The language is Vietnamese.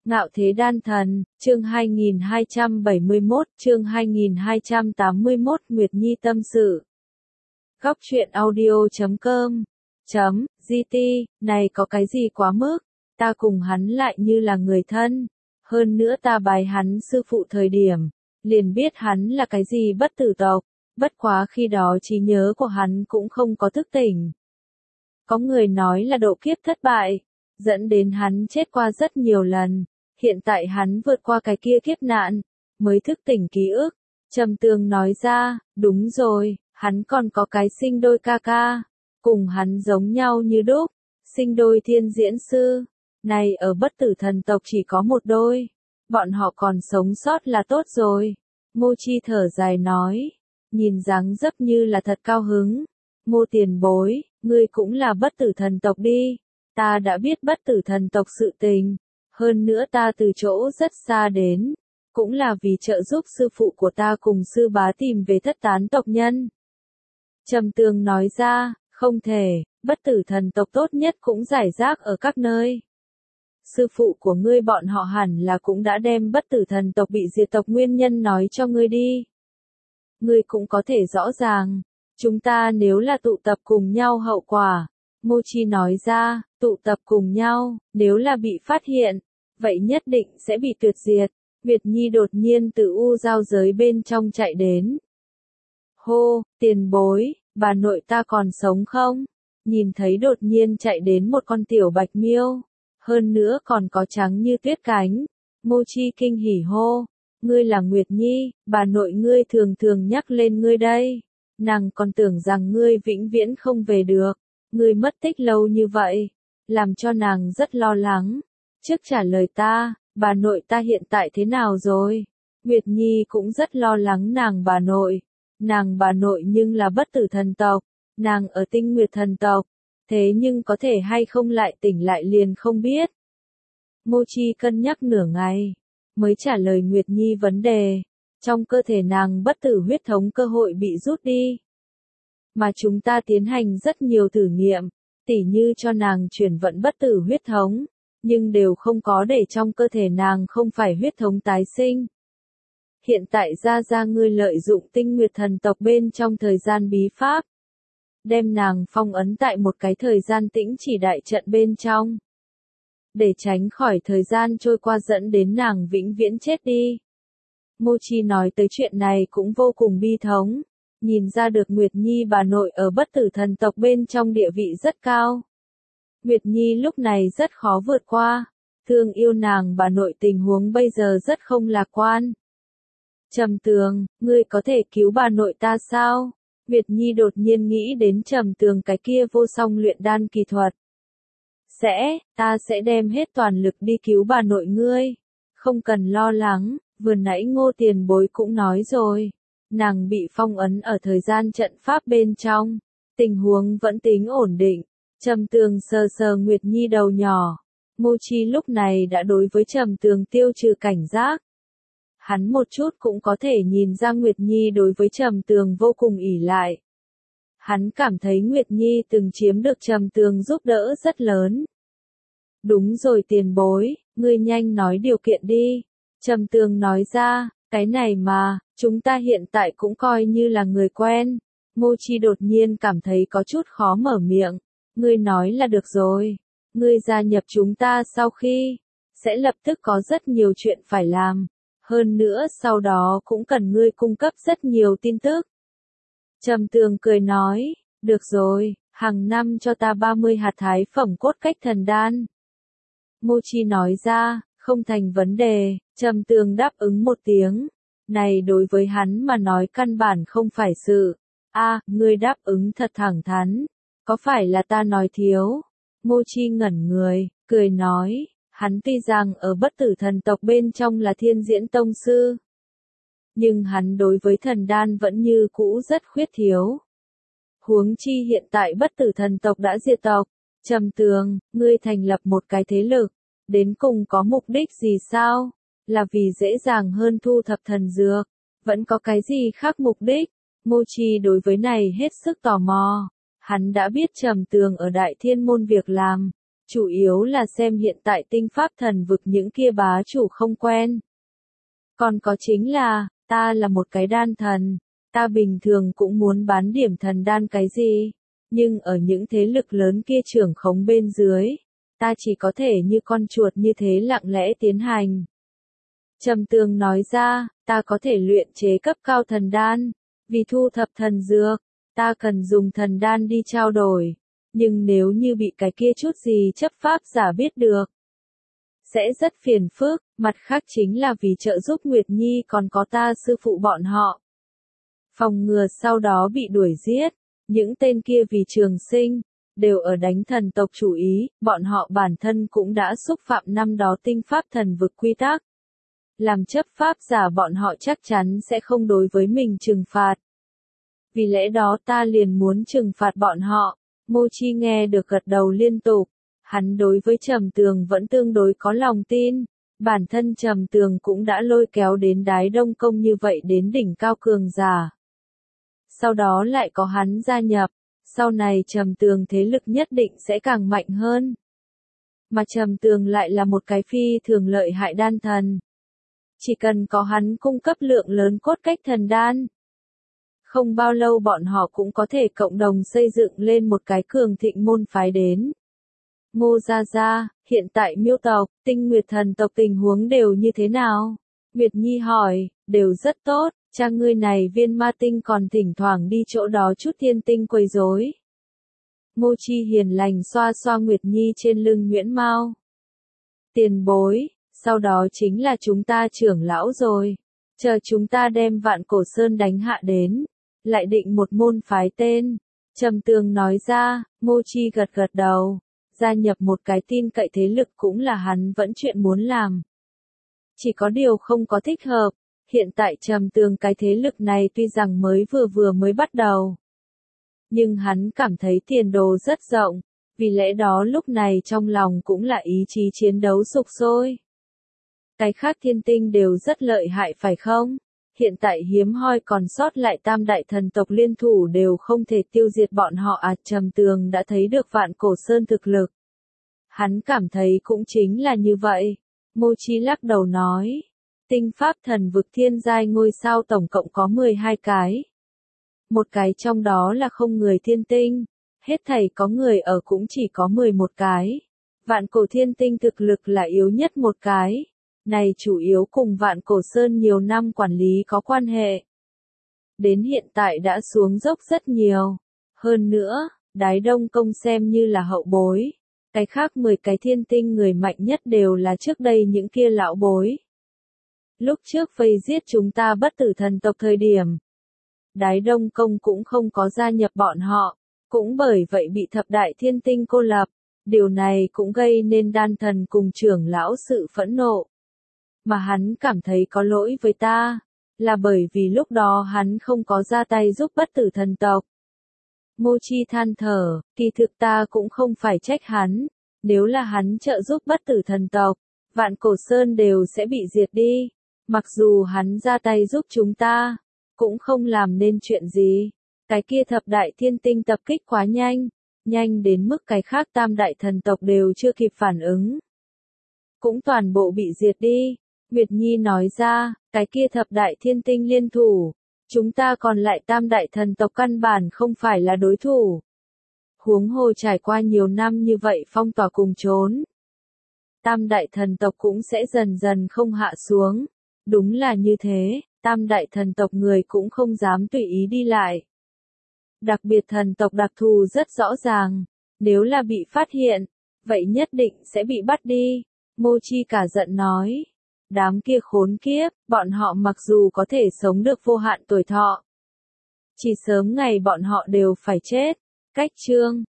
Ngạo thế đan thần, chương 2271, chương 2281, Nguyệt Nhi tâm sự. Góc truyện audio.com GT, này có cái gì quá mức, ta cùng hắn lại như là người thân, hơn nữa ta bái hắn sư phụ thời điểm, liền biết hắn là cái gì bất tử tộc, bất quá khi đó trí nhớ của hắn cũng không có thức tỉnh. Có người nói là độ kiếp thất bại, dẫn đến hắn chết qua rất nhiều lần, hiện tại hắn vượt qua cái kia kiếp nạn, mới thức tỉnh ký ức. Trầm Tường nói ra, đúng rồi, hắn còn có cái sinh đôi ca ca, cùng hắn giống nhau như đúc, sinh đôi thiên diễn sư, này ở bất tử thần tộc chỉ có một đôi, bọn họ còn sống sót là tốt rồi. Ngô Chi thở dài nói, nhìn dáng dấp như là thật cao hứng. Ngô tiền bối, ngươi cũng là bất tử thần tộc đi, ta đã biết bất tử thần tộc sự tình, hơn nữa ta từ chỗ rất xa đến, cũng là vì trợ giúp sư phụ của ta cùng sư bá tìm về thất tán tộc nhân. Trầm Tường nói ra, không thể, bất tử thần tộc tốt nhất cũng rải rác ở các nơi. Sư phụ của ngươi bọn họ hẳn là cũng đã đem bất tử thần tộc bị diệt tộc nguyên nhân nói cho ngươi đi. Ngươi cũng có thể rõ ràng, chúng ta nếu là tụ tập cùng nhau hậu quả. Ngô Chi nói ra, tụ tập cùng nhau, nếu là bị phát hiện, vậy nhất định sẽ bị tuyệt diệt. Nguyệt Nhi đột nhiên từ u giao giới bên trong chạy đến. Hô, tiền bối, bà nội ta còn sống không? Nhìn thấy đột nhiên chạy đến một con tiểu bạch miêu, hơn nữa còn có trắng như tuyết cánh. Ngô Chi kinh hỉ hô, ngươi là Nguyệt Nhi, bà nội ngươi thường thường nhắc lên ngươi đây. Nàng còn tưởng rằng ngươi vĩnh viễn không về được, ngươi mất tích lâu như vậy, làm cho nàng rất lo lắng. Trước trả lời ta, bà nội ta hiện tại thế nào rồi? Nguyệt Nhi cũng rất lo lắng nàng bà nội nhưng là bất tử thần tộc, nàng ở Tinh Nguyệt thần tộc, thế nhưng có thể hay không lại tỉnh lại liền không biết. Ngô Chi cân nhắc nửa ngày, mới trả lời Nguyệt Nhi vấn đề, trong cơ thể nàng bất tử huyết thống cơ hội bị rút đi. Mà chúng ta tiến hành rất nhiều thử nghiệm, tỉ như cho nàng chuyển vận bất tử huyết thống, nhưng đều không có để trong cơ thể nàng không phải huyết thống tái sinh. Hiện tại ra ngươi lợi dụng Tinh Nguyệt thần tộc bên trong thời gian bí pháp, đem nàng phong ấn tại một cái thời gian tĩnh chỉ đại trận bên trong, để tránh khỏi thời gian trôi qua dẫn đến nàng vĩnh viễn chết đi. Ngô Chi nói tới chuyện này cũng vô cùng bi thống, nhìn ra được Nguyệt Nhi bà nội ở bất tử thần tộc bên trong địa vị rất cao. Nguyệt Nhi lúc này rất khó vượt qua, thương yêu nàng bà nội tình huống bây giờ rất không lạc quan. Trầm Tường, ngươi có thể cứu bà nội ta sao? Nguyệt Nhi đột nhiên nghĩ đến Trầm Tường cái kia vô song luyện đan kỳ thuật. Ta sẽ đem hết toàn lực đi cứu bà nội ngươi. Không cần lo lắng, vừa nãy Ngô tiền bối cũng nói rồi. Nàng bị phong ấn ở thời gian trận pháp bên trong. Tình huống vẫn tính ổn định. Trầm Tường sờ sờ Nguyệt Nhi đầu nhỏ. Ngô Chi lúc này đã đối với Trầm Tường tiêu trừ cảnh giác. Hắn một chút cũng có thể nhìn ra Nguyệt Nhi đối với Trầm Tường vô cùng ỷ lại. Hắn cảm thấy Nguyệt Nhi từng chiếm được Trầm Tường giúp đỡ rất lớn. Đúng rồi tiền bối, ngươi nhanh nói điều kiện đi. Trầm Tường nói ra, cái này mà, chúng ta hiện tại cũng coi như là người quen. Ngô Chi đột nhiên cảm thấy có chút khó mở miệng. Ngươi nói là được rồi. Ngươi gia nhập chúng ta sau khi, sẽ lập tức có rất nhiều chuyện phải làm. Hơn nữa sau đó cũng cần ngươi cung cấp rất nhiều tin tức. Trầm Tường cười nói, được rồi, hàng năm cho ta 30 hạt thái phẩm cốt cách thần đan. Ngô Chi nói ra, không thành vấn đề. Trầm Tường đáp ứng một tiếng. Này đối với hắn mà nói căn bản không phải sự. Ngươi đáp ứng thật thẳng thắn. Có phải là ta nói thiếu? Ngô Chi ngẩn người, cười nói, hắn tuy rằng ở bất tử thần tộc bên trong là thiên diễn tông sư, nhưng hắn đối với thần đan vẫn như cũ rất khuyết thiếu. Huống chi hiện tại bất tử thần tộc đã diệt tộc. Trầm Tường, ngươi thành lập một cái thế lực, đến cùng có mục đích gì sao? Là vì dễ dàng hơn thu thập thần dược, vẫn có cái gì khác mục đích? Ngô Chi đối với này hết sức tò mò. Hắn đã biết Trầm Tường ở Đại Thiên Môn việc làm, chủ yếu là xem hiện tại tinh pháp thần vực những kia bá chủ không quen. Còn có chính là, ta là một cái đan thần, ta bình thường cũng muốn bán điểm thần đan cái gì, nhưng ở những thế lực lớn kia trưởng khống bên dưới, ta chỉ có thể như con chuột như thế lặng lẽ tiến hành. Trầm Tường nói ra, ta có thể luyện chế cấp cao thần đan, vì thu thập thần dược, ta cần dùng thần đan đi trao đổi, nhưng nếu như bị cái kia chút gì chấp pháp giả biết được, sẽ rất phiền phức, mặt khác chính là vì trợ giúp Nguyệt Nhi còn có ta sư phụ bọn họ. Phòng ngừa sau đó bị đuổi giết, những tên kia vì trường sinh, đều ở đánh thần tộc chủ ý, bọn họ bản thân cũng đã xúc phạm năm đó tinh pháp thần vực quy tắc. Làm chấp pháp giả bọn họ chắc chắn sẽ không đối với mình trừng phạt. Vì lẽ đó ta liền muốn trừng phạt bọn họ. Mô Chi nghe được gật đầu liên tục. Hắn đối với Trầm Tường vẫn tương đối có lòng tin. Bản thân Trầm Tường cũng đã lôi kéo đến Đái Đông Công như vậy đến đỉnh cao cường giả. Sau đó lại có hắn gia nhập. Sau này Trầm Tường thế lực nhất định sẽ càng mạnh hơn. Mà Trầm Tường lại là một cái phi thường lợi hại đan thần. Chỉ cần có hắn cung cấp lượng lớn cốt cách thần đan. Không bao lâu bọn họ cũng có thể cộng đồng xây dựng lên một cái cường thịnh môn phái đến. Ngô Gia Gia, hiện tại Miêu tộc, Tinh Nguyệt thần tộc tình huống đều như thế nào? Nguyệt Nhi hỏi, đều rất tốt, cha ngươi này viên ma tinh còn thỉnh thoảng đi chỗ đó chút thiên tinh quấy rối. Mô Chi hiền lành xoa xoa Nguyệt Nhi trên lưng Nguyễn Mao. Tiền bối. Sau đó chính là chúng ta trưởng lão rồi. Chờ chúng ta đem Vạn Cổ Sơn đánh hạ đến. Lại định một môn phái tên. Trầm Tường nói ra, Mô Chi gật gật đầu. Gia nhập một cái tin cậy thế lực cũng là hắn vẫn chuyện muốn làm. Chỉ có điều không có thích hợp. Hiện tại Trầm Tường cái thế lực này tuy rằng mới vừa mới bắt đầu. Nhưng hắn cảm thấy tiền đồ rất rộng. Vì lẽ đó lúc này trong lòng cũng là ý chí chiến đấu sục sôi. Cái khác thiên tinh đều rất lợi hại phải không? Hiện tại hiếm hoi còn sót lại tam đại thần tộc liên thủ đều không thể tiêu diệt bọn họ Trầm Tường đã thấy được Vạn Cổ Sơn thực lực. Hắn cảm thấy cũng chính là như vậy. Mô Chi lắc đầu nói. Tinh pháp thần vực thiên giai ngôi sao tổng cộng có 12 cái. Một cái trong đó là không người thiên tinh. Hết thảy có người ở cũng chỉ có 11 cái. Vạn Cổ thiên tinh thực lực là yếu nhất một cái. Này chủ yếu cùng Vạn Cổ Sơn nhiều năm quản lý có quan hệ. Đến hiện tại đã xuống dốc rất nhiều. Hơn nữa, Đái Đông Công xem như là hậu bối. Cái khác 10 cái thiên tinh người mạnh nhất đều là trước đây những kia lão bối. Lúc trước vây giết chúng ta bất tử thần tộc thời điểm. Đái Đông Công cũng không có gia nhập bọn họ. Cũng bởi vậy bị thập đại thiên tinh cô lập. Điều này cũng gây nên đan thần cùng trưởng lão sự phẫn nộ. Mà hắn cảm thấy có lỗi với ta, là bởi vì lúc đó hắn không có ra tay giúp bất tử thần tộc. Mô Chi than thở, kỳ thực ta cũng không phải trách hắn, nếu là hắn trợ giúp bất tử thần tộc, Vạn Cổ Sơn đều sẽ bị diệt đi, mặc dù hắn ra tay giúp chúng ta, cũng không làm nên chuyện gì. Cái kia thập đại thiên tinh tập kích quá nhanh, nhanh đến mức cái khác tam đại thần tộc đều chưa kịp phản ứng. Cũng toàn bộ bị diệt đi. Nguyệt Nhi nói ra, cái kia thập đại thiên tinh liên thủ, chúng ta còn lại tam đại thần tộc căn bản không phải là đối thủ. Huống hồ trải qua nhiều năm như vậy phong tỏa cùng trốn. Tam đại thần tộc cũng sẽ dần dần không hạ xuống. Đúng là như thế, tam đại thần tộc người cũng không dám tùy ý đi lại. Đặc biệt thần tộc đặc thù rất rõ ràng, nếu là bị phát hiện, vậy nhất định sẽ bị bắt đi. Mô Chi cả giận nói. Đám kia khốn kiếp, bọn họ mặc dù có thể sống được vô hạn tuổi thọ. Chỉ sớm ngày bọn họ đều phải chết. Cách chương